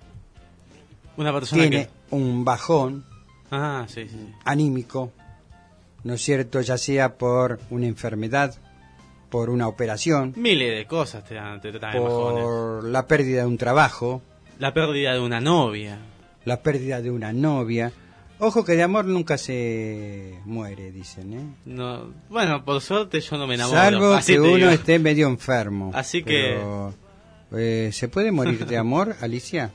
una persona tiene que... un bajón ah, sí, sí. anímico, ¿no es cierto? Ya sea por una enfermedad, por una operación, miles de cosas te, te traen por bajones. la pérdida de un trabajo, la pérdida de una novia, la pérdida de una novia. Ojo que de amor nunca se muere, dicen, ¿eh? No, bueno, por suerte yo no me enamoro. Salvo así que te uno digo. esté medio enfermo. Así pero, que... Eh, ¿se puede morir de amor, Alicia?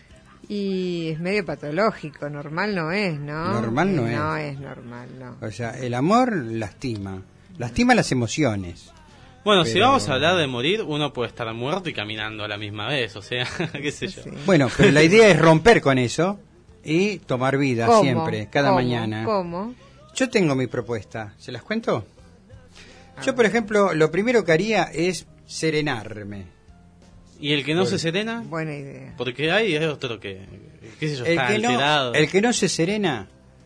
Y es medio patológico, normal no es, ¿no? Normal no eh, es. No es normal, no. O sea, el amor lastima, lastima las emociones. Bueno, pero... si vamos a hablar de morir, uno puede estar muerto y caminando a la misma vez, o sea, qué sé yo. Sí. Bueno, pero la idea es romper con eso y tomar vida ¿Cómo? siempre, cada ¿Cómo? mañana. ¿Cómo? Yo tengo mi propuesta, ¿se las cuento? Yo, por ejemplo, lo primero que haría es serenarme. ¿Y el que no Bueno. se serena? Buena idea. Porque hay otro que, qué sé yo, El está que, no, alterado. el que no se serena,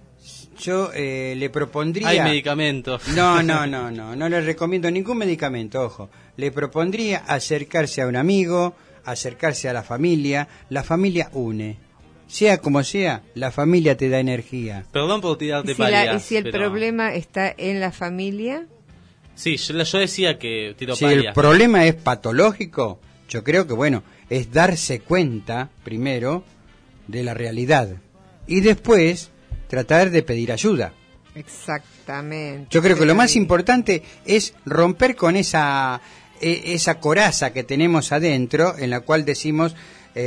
yo eh, le propondría... Hay medicamentos. No, no, no, no, no le recomiendo ningún medicamento, ojo. Le propondría acercarse a un amigo, acercarse a la familia. La familia une. Sea como sea, la familia te da energía. Perdón por tirarte ¿Y si, la- palias, y si el pero- problema está en la familia? Sí, yo, yo decía que tiro Si el palias. problema es patológico, yo creo que, bueno, es darse cuenta, primero, de la realidad. Y después, tratar de pedir ayuda. Exactamente. Yo creo que lo más Sí. importante es romper con esa e- esa coraza que tenemos adentro, en la cual decimos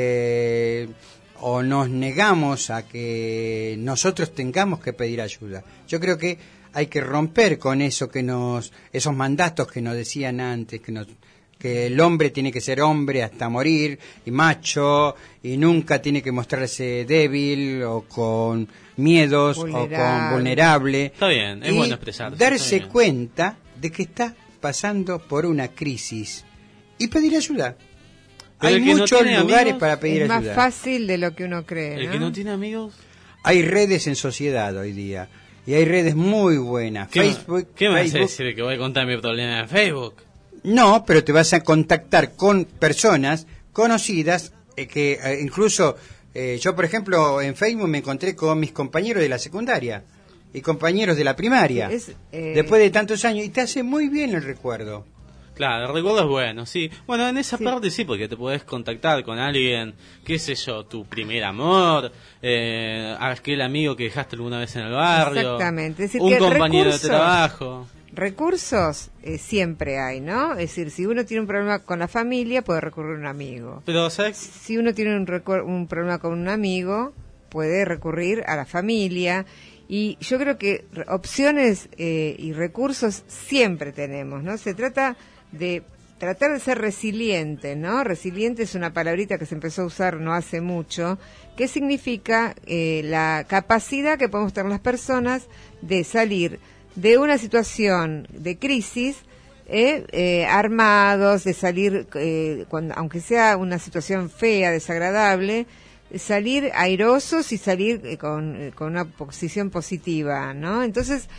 eh, o nos negamos a que nosotros tengamos que pedir ayuda. Yo creo que hay que romper con eso que nos, esos mandatos que nos decían antes, que nos que el hombre tiene que ser hombre hasta morir y macho y nunca tiene que mostrarse débil o con miedos o con Vulnerable. vulnerable. Está bien, es y bueno expresarse, está darse bien. cuenta de que está pasando por una crisis y pedir ayuda. Pero Hay el que no muchos tiene lugares amigos, para pedir Es más ayuda. fácil de lo que uno cree, El ¿no? que no tiene amigos. Hay redes en sociedad hoy día y hay redes muy buenas. ¿Qué, Facebook, ¿qué me vas a Facebook. decir? ¿Que voy a contar mi problema en Facebook? No, pero te vas a contactar con personas conocidas eh, que eh, incluso eh, yo, por ejemplo, en Facebook me encontré con mis compañeros de la secundaria y compañeros de la primaria. Es, eh, Después de tantos años y te hace muy bien el recuerdo. Claro, el recuerdo es bueno, sí. Bueno, en esa Sí. parte sí, porque te podés contactar con alguien, qué sé yo, tu primer amor, eh, aquel amigo que dejaste alguna vez en el barrio, Exactamente. Es decir, un que compañero recursos- de trabajo. Recursos eh, siempre hay, ¿no? Es decir, si uno tiene un problema con la familia, puede recurrir a un amigo. Pero, ¿sabes? Si uno tiene un, recu- un problema con un amigo, puede recurrir a la familia. Y yo creo que re- opciones eh, y recursos siempre tenemos, ¿no? Se trata de tratar de ser resiliente, ¿no? Resiliente es una palabrita que se empezó a usar no hace mucho, que significa eh, la capacidad que podemos tener las personas de salir de una situación de crisis eh, eh, armados, de salir, eh, cuando, aunque sea una situación fea, desagradable, salir airosos y salir eh, con, con una posición positiva, ¿no? Entonces,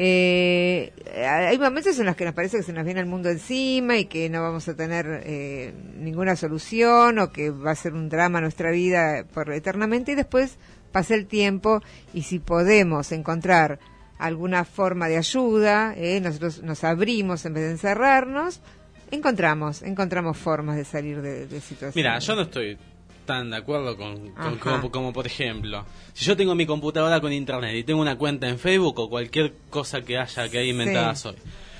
eh, hay momentos en los que nos parece que se nos viene el mundo encima y que no vamos a tener eh, ninguna solución o que va a ser un drama nuestra vida por eternamente, y después pasa el tiempo y si podemos encontrar alguna forma de ayuda, eh, nosotros nos abrimos en vez de encerrarnos, encontramos, encontramos formas de salir de, de situaciones. Mira, yo no estoy tan de acuerdo con, con como, como por ejemplo, si yo tengo mi computadora con internet y tengo una cuenta en Facebook o cualquier cosa que haya que haya inventada Sí. hoy,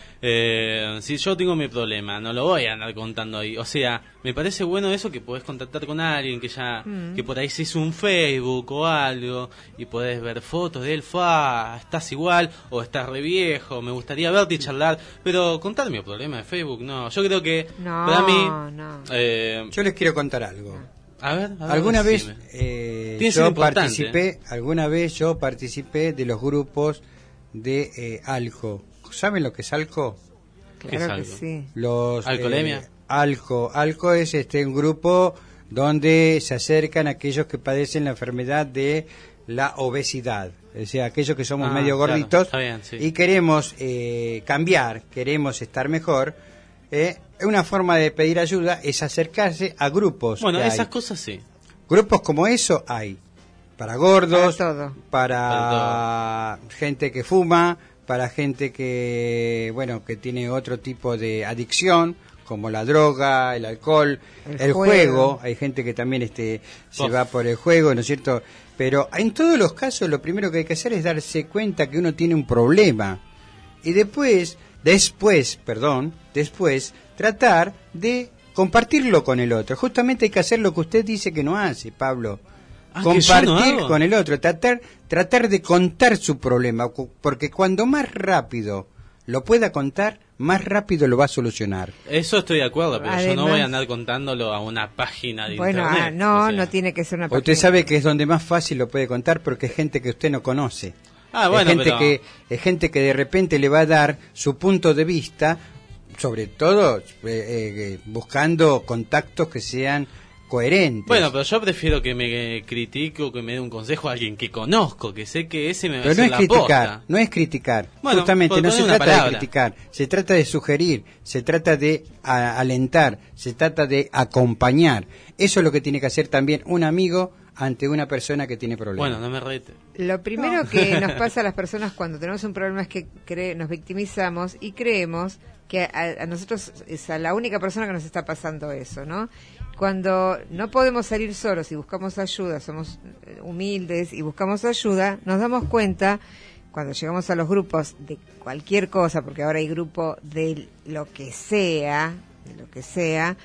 eh, si yo tengo mi problema, no lo voy a andar contando ahí. O sea, me parece bueno eso, que podés contactar con alguien que ya Mm. que por ahí se hizo un Facebook o algo y podés ver fotos de él, fa, estás igual o estás re viejo, me gustaría verte y charlar, pero contar mi problema de Facebook, no. Yo creo que No, para mí no. eh, Yo les quiero contar algo. a ver, a ver, Alguna vez decime. eh, Tiene que ser yo importante. participé, alguna vez yo participé de los grupos de eh, Alco. ¿Saben lo que es Alco? ¿Qué es Claro que algo? sí. Los ¿Alcoholemia? eh, Alco, Alco es este un grupo donde se acercan aquellos que padecen la enfermedad de la obesidad, o sea, aquellos que somos Ah, medio claro, gorditos está bien, sí. y queremos eh, cambiar, queremos estar mejor. Eh, una forma de pedir ayuda es acercarse a grupos. Bueno, que hay. esas cosas sí. Grupos como eso hay. Para gordos, Para todo. para, Para gente que fuma, para gente que, bueno, que tiene otro tipo de adicción, como la droga, el alcohol, El el, juego. juego. Hay gente que también este, se Uf. va por el juego, ¿no es cierto? Pero en todos los casos lo primero que hay que hacer es darse cuenta que uno tiene un problema. Y después, después, perdón, después, tratar de compartirlo con el otro. Justamente hay que hacer lo que usted dice que no hace, Pablo. Ah, ¿que yo no Compartir hago? con el otro, tratar, tratar de contar su problema, cu- porque cuando más rápido lo pueda contar, más rápido lo va a solucionar. Eso estoy de acuerdo, pero yo no Además- voy a andar contándolo a una página de Bueno, internet. ah, no, o sea. no tiene que ser una Usted página. sabe que es donde más fácil lo puede contar porque es gente que usted no conoce. Ah, bueno, es gente pero- que es gente que de repente le va a dar su punto de vista, sobre todo eh, eh, buscando contactos que sean coherentes. Bueno, pero yo prefiero que me critique o que me dé un consejo a alguien que conozco, que sé que ese me va a Pero no hacer es la criticar, posta. no es criticar. Bueno, Justamente por no se poner una trata de palabra. criticar, se trata de sugerir, se trata de a- alentar, se trata de acompañar. Eso es lo que tiene que hacer también un amigo ante una persona que tiene problemas. Bueno, no me rete. Lo primero que nos pasa a las personas cuando tenemos un problema es que cre- nos victimizamos y creemos que a, a nosotros es a la única persona que nos está pasando eso, ¿no? Cuando no podemos salir solos y buscamos ayuda, somos eh, humildes y buscamos ayuda, nos damos cuenta cuando llegamos a los grupos de cualquier cosa, porque ahora hay grupo de lo que sea, de lo que sea,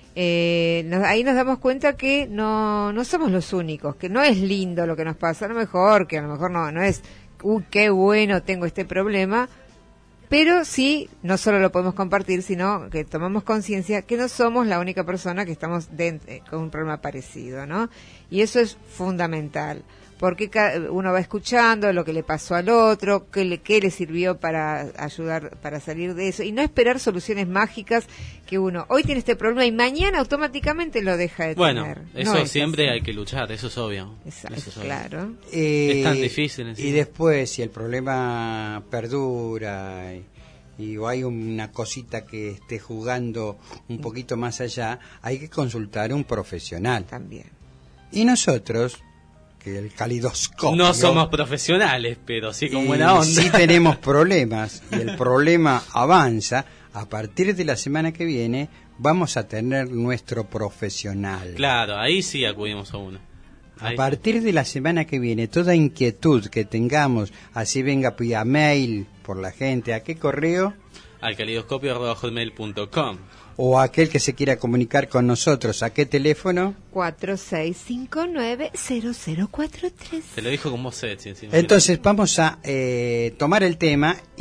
eh, nos- ahí nos damos cuenta que no, no somos los únicos, que no es lindo lo que nos pasa, a lo mejor, que a lo mejor no, no es, uy, qué bueno tengo este problema, pero sí, no solo lo podemos compartir, sino que tomamos conciencia que no somos la única persona que estamos de- eh, con un problema parecido, ¿no? Y eso es fundamental, porque ca- uno va escuchando lo que le pasó al otro, qué le, qué le sirvió para ayudar, para salir de eso, y no esperar soluciones mágicas que uno hoy tiene este problema y mañana automáticamente lo deja de Bueno, tener. eso No es siempre así. hay que luchar, eso es obvio. Esa- Eso es obvio. claro. Eh, Es tan difícil encima. Y después, si el problema perdura y, y o hay una cosita que esté jugando un poquito más allá, hay que consultar a un profesional. También. Y nosotros, que el calidoscopio... No somos profesionales, pero sí con y buena onda. sí tenemos problemas y el problema avanza, a partir de la semana que viene vamos a tener nuestro profesional. Claro, ahí sí acudimos a uno. A Ahí. partir de la semana que viene, toda inquietud que tengamos, así venga vía mail por la gente, ¿a qué correo? Al calidoscopio arroba hotmail punto com. O aquel que se quiera comunicar con nosotros, ¿a qué teléfono? cuatro seis cinco nueve cero cero cuatro tres. Te lo dijo con voz sexy encima. Entonces vamos a eh, tomar el tema y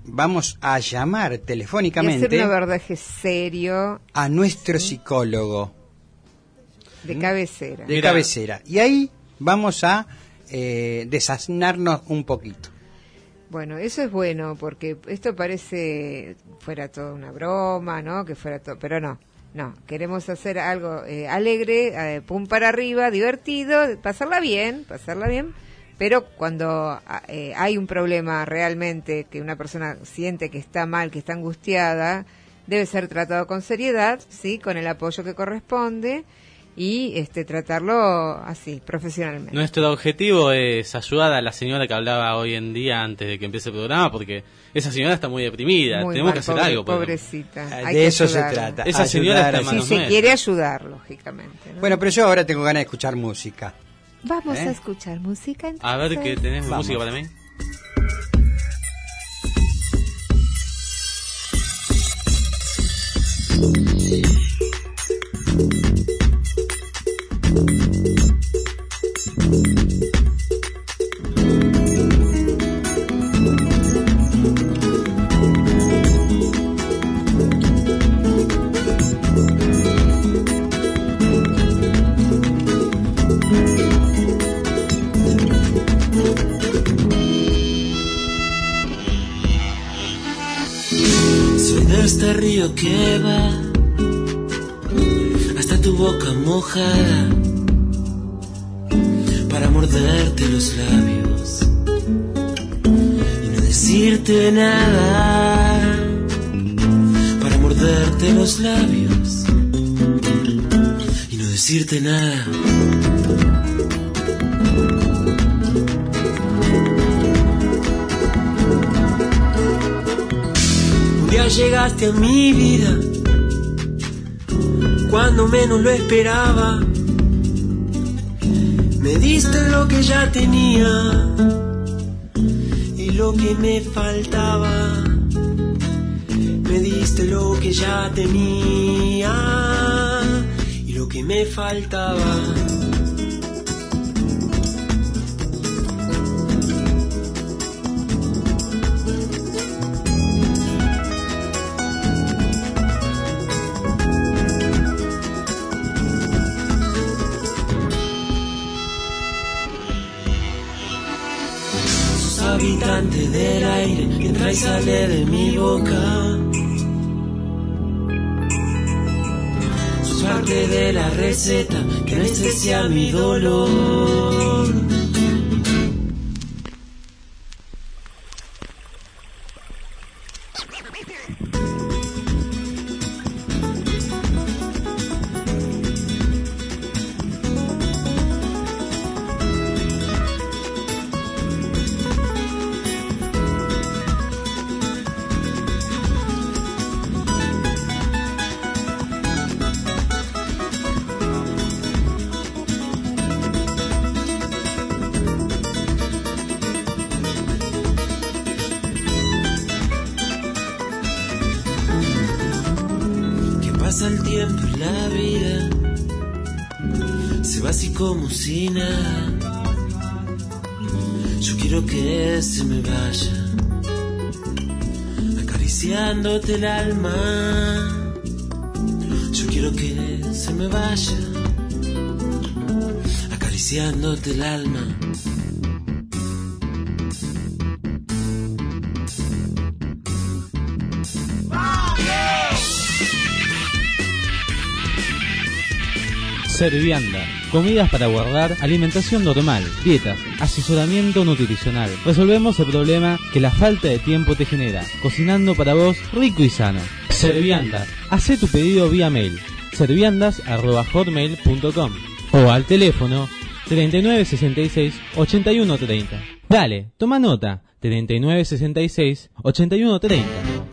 vamos a llamar Y telefónicamente hacer un abordaje serio a nuestro psicólogo de cabecera. de Mira. cabecera. Y ahí vamos a eh, desasnarnos un poquito. Bueno, eso es bueno porque esto parece fuera toda una broma, ¿no? Que fuera todo, pero no, no. Queremos hacer algo eh, alegre, eh, pum para arriba, divertido, pasarla bien, pasarla bien. Pero cuando eh, hay un problema realmente que una persona siente que está mal, que está angustiada, debe ser tratado con seriedad, sí, con el apoyo que corresponde y este tratarlo así, profesionalmente. Nuestro objetivo es ayudar a la señora que hablaba hoy en día antes de que empiece el programa, porque esa señora está muy deprimida. Muy Tenemos mal, que hacer pobre- algo. por- pobrecita. Eh, Hay de que eso se ayudarla. trata. Esa señora ayudar está a- en Si manos se nuestras. quiere ayudar, lógicamente, ¿no? Bueno, pero yo ahora tengo ganas de escuchar música. Vamos ¿Eh? a escuchar música entonces. A ver qué tenés de Vamos. música para mí. Soy de este río que va hasta tu boca mojada para morderte los labios y no decirte nada, para morderte los labios y no decirte nada. Un día llegaste a mi vida cuando menos lo esperaba. Me diste lo que ya tenía y lo que me faltaba. Me diste lo que ya tenía y lo que me faltaba. Sos habitante del aire que entra y sale de mi boca. Sos parte de la receta que anestesia mi dolor. Que pasa el tiempo y la vida se va así como si nada. Yo quiero que se me vaya acariciándote el alma. Yo quiero que se me vaya acariciándote el alma. Servianda. Comidas para guardar, alimentación normal, dietas, asesoramiento nutricional. Resolvemos el problema que la falta de tiempo te genera, cocinando para vos rico y sano. Servianda. Hacé tu pedido vía mail, serviandas arroba hotmail punto com o al teléfono treinta y nueve sesenta y seis ochenta y uno treinta. Dale, toma nota, treinta y nueve sesenta y seis ochenta y uno treinta.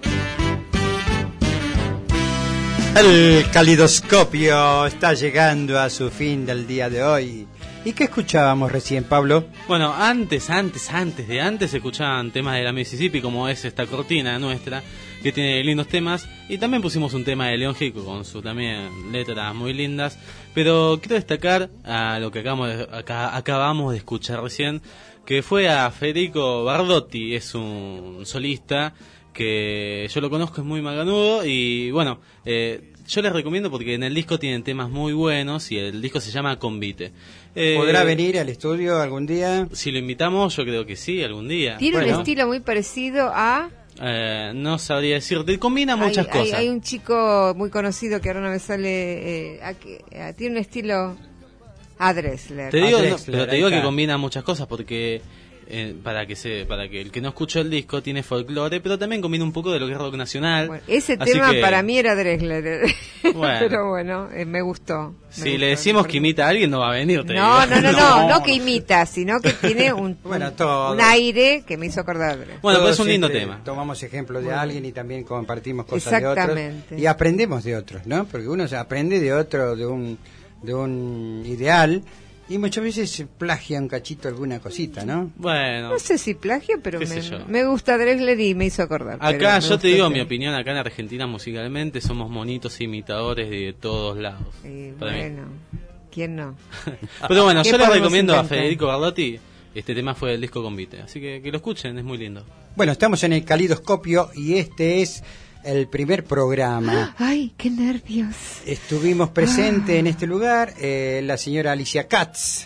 El calidoscopio está llegando a su fin del día de hoy. ¿Y qué escuchábamos recién, Pablo? Bueno, antes, antes, antes de antes se escuchaban temas de la Mississippi, como es esta cortina nuestra, que tiene lindos temas, y también pusimos un tema de León Gieco con sus también letras muy lindas, pero quiero destacar a lo que acabamos de, acá, acabamos de escuchar recién, que fue a Federico Bardotti, es un solista que yo lo conozco, es muy maganudo y bueno, eh, yo les recomiendo porque en el disco tienen temas muy buenos y el disco se llama Convite. Eh, ¿Podrá venir al estudio algún día? Si lo invitamos, yo creo que sí, algún día. Tiene Bueno, un estilo muy parecido a... eh, no sabría decirte, combina muchas hay, cosas. Hay, hay un chico muy conocido que ahora no me sale... Eh, a que- a- tiene un estilo... A Dressler. Te digo, Ah, no, Drexler, pero te ahí digo que está. combina muchas cosas porque eh, para que se, para que el que no escuchó el disco tiene folclore, pero también combina un poco de lo que es rock nacional. Bueno, ese Así tema que, para mí era Dressler. Bueno. Pero bueno, eh, me gustó. me si gustó. le decimos que imita a alguien, no va a venir. Te No, digo. no, no, no, no que imita, sino que tiene un, Bueno, un, todo. un aire que me hizo acordar. Bueno, Todos pues es un lindo siempre tema. Tomamos ejemplos de Bueno. alguien y también compartimos cosas de otros. Exactamente. Y aprendemos de otros, ¿no? Porque uno se aprende de otro, de un, de un ideal, y muchas veces se plagia un cachito alguna cosita, ¿no? Bueno, No sé si plagio, pero ¿Qué me, sé yo? me gusta Dressler y me hizo acordar. pero acá me yo gustó te digo ese. mi opinión, acá en Argentina musicalmente somos monitos imitadores de todos lados. Y para mí. bueno, ¿quién no? Pero bueno, ¿Qué yo les podemos recomiendo a inventar? Federico Bardotti, este tema fue del disco Convite, así que que lo escuchen, es muy lindo. Bueno, estamos en el Calidoscopio y este es el primer programa. Ay, qué nervios. Estuvimos presentes en este lugar eh, la señora Alicia Katz.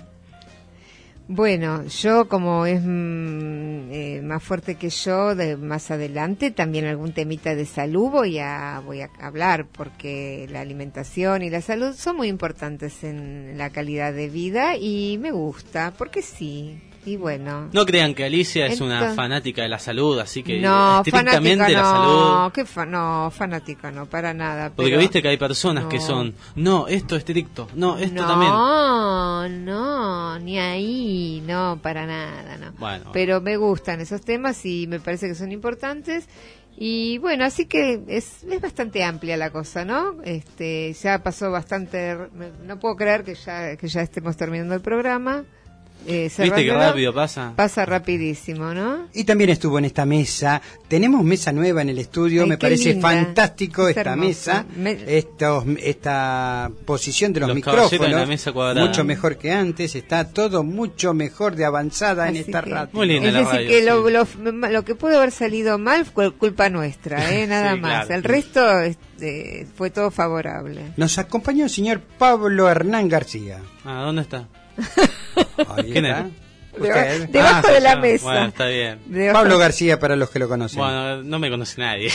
Bueno, yo como es mm, eh, más fuerte que yo, de más adelante también algún temita de salud voy a voy a hablar porque la alimentación y la salud son muy importantes en la calidad de vida y me gusta porque sí. Y bueno, No crean que Alicia es una Entonces- fanática de la salud, así que no, estrictamente fanática la no, salud. qué fa- no, fanática no, para nada. Porque pero- viste que hay personas no. que son, no, esto es estricto, no, esto también. No, no, ni ahí, no, para nada, no. Bueno. Pero me gustan esos temas y me parece que son importantes. Y bueno, así que es, es bastante amplia la cosa, ¿no? Este, ya pasó bastante, me- no puedo creer que ya, que ya estemos terminando el programa. Eh, ¿Viste qué cerrándolo. rápido pasa? Pasa rapidísimo, ¿no? Y también estuvo en esta mesa. Tenemos mesa nueva en el estudio. Ay, Me qué parece linda. fantástico Es esta hermosa. mesa. Me- Estos, esta posición de los, Los caballeros micrófonos. en la mesa cuadrada. Mucho mejor que antes. Está todo mucho mejor de avanzada en Así esta que- radio. Muy linda Es la decir, radio, que sí. lo, lo, lo que pudo haber salido mal fue culpa nuestra, ¿eh? Nada Sí, más. claro. El resto este, fue todo favorable. Nos acompañó el señor Pablo Hernán García. Ah, ¿dónde está? Ahí ¿Quién está. es? Usted. Debajo Ah, de la ya. mesa. Bueno, está bien. Debajo- Pablo García para los que lo conocen. Bueno, no me conoce nadie.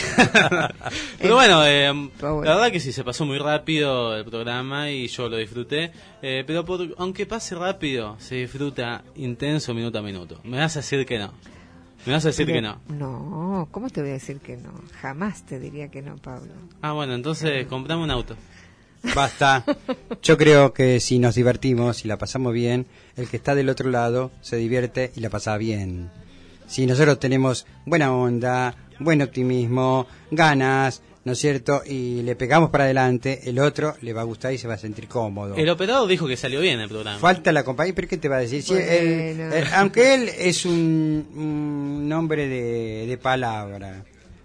Pero bueno, eh, Pero bueno. la verdad que sí, se pasó muy rápido el programa y yo lo disfruté. Eh, pero por- aunque pase rápido, se disfruta intenso minuto a minuto. Me vas a decir que no. Me vas a decir que no. No, ¿cómo te voy a decir que no? Jamás te diría que no, Pablo. Ah, bueno, entonces comprame un auto. Basta. Yo creo que si nos divertimos y la pasamos bien, el que está del otro lado se divierte y la pasa bien. Si nosotros tenemos buena onda, buen optimismo, ganas, ¿no es cierto? Y le pegamos para adelante, el otro le va a gustar y se va a sentir cómodo. El operador dijo que salió bien el programa. Falta la compañía, pero ¿qué te va a decir? Si Bueno. él- él- aunque él es un, un nombre de, de palabra.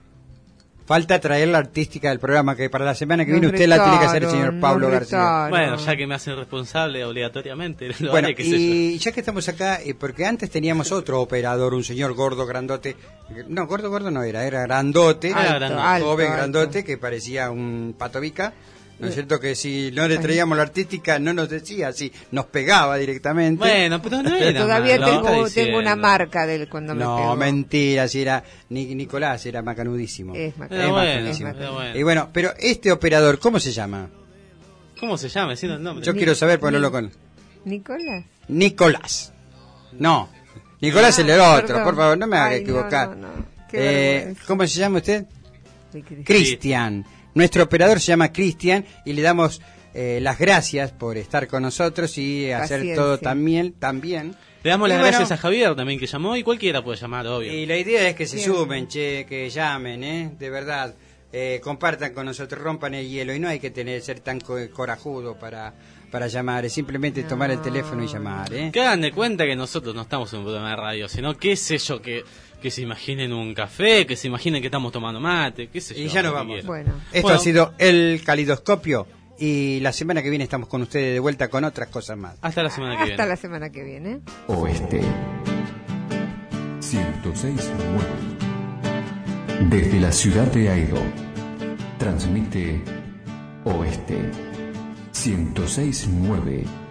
Falta traer la artística del programa, que para la semana que viene Nos usted la tiene que hacer el retaron, señor Pablo nos García. retaron. Bueno, ya que me hacen responsable obligatoriamente, lo Bueno, haré, qué sé yo. y ya que estamos acá, eh, porque antes teníamos otro operador, un señor gordo, grandote. No, gordo, gordo no era, era grandote, Ah, Alto, grandote. alto, joven, alto. grandote, que parecía un patobica. ¿No es cierto que si no le traíamos la artística no nos decía así, nos pegaba directamente? Bueno, pero no era Todavía malo, ¿qué tengo, está tengo una diciendo? marca del cuando me No, pegó. mentira, si era Ni- Nicolás, era macanudísimo. Es macanudo. Era bueno, macanudísimo. es era bueno. Y bueno, pero este operador, ¿cómo se llama? ¿Cómo se llama? Decime el nombre. Yo Ni- quiero saber, porque no Ni- lo con... Nicolás. Nicolás. No, Nicolás Ah, es el otro, perdón. por favor, no me haga Ay, equivocar. no, no, no. Qué Eh, vergüenza. ¿Cómo se llama usted? Ay, qué- Cristian. Nuestro operador se llama Cristian y le damos eh, las gracias por estar con nosotros y hacer Paciencia. todo también, también. Le damos las Y bueno, gracias a Javier también que llamó y cualquiera puede llamar, obvio. Y la idea es que se Bien. sumen, che, que llamen, ¿eh? De verdad. Eh, compartan con nosotros, rompan el hielo y no hay que tener ser tan co- corajudo para, para llamar, es simplemente No. tomar el teléfono y llamar, ¿eh? Que hagan de cuenta que nosotros no estamos en un programa de radio, sino qué sé yo, que, que se imaginen un café, que se imaginen que estamos tomando mate, qué sé yo. Y ya nos lo que vamos. quieran. Bueno, Esto Bueno. ha sido El Calidoscopio y la semana que viene estamos con ustedes de vuelta con otras cosas más. Hasta la semana que hasta viene. la semana que viene. Oeste ciento seis punto nueve. Desde la ciudad de Aedo, transmite Oeste ciento seis punto nueve.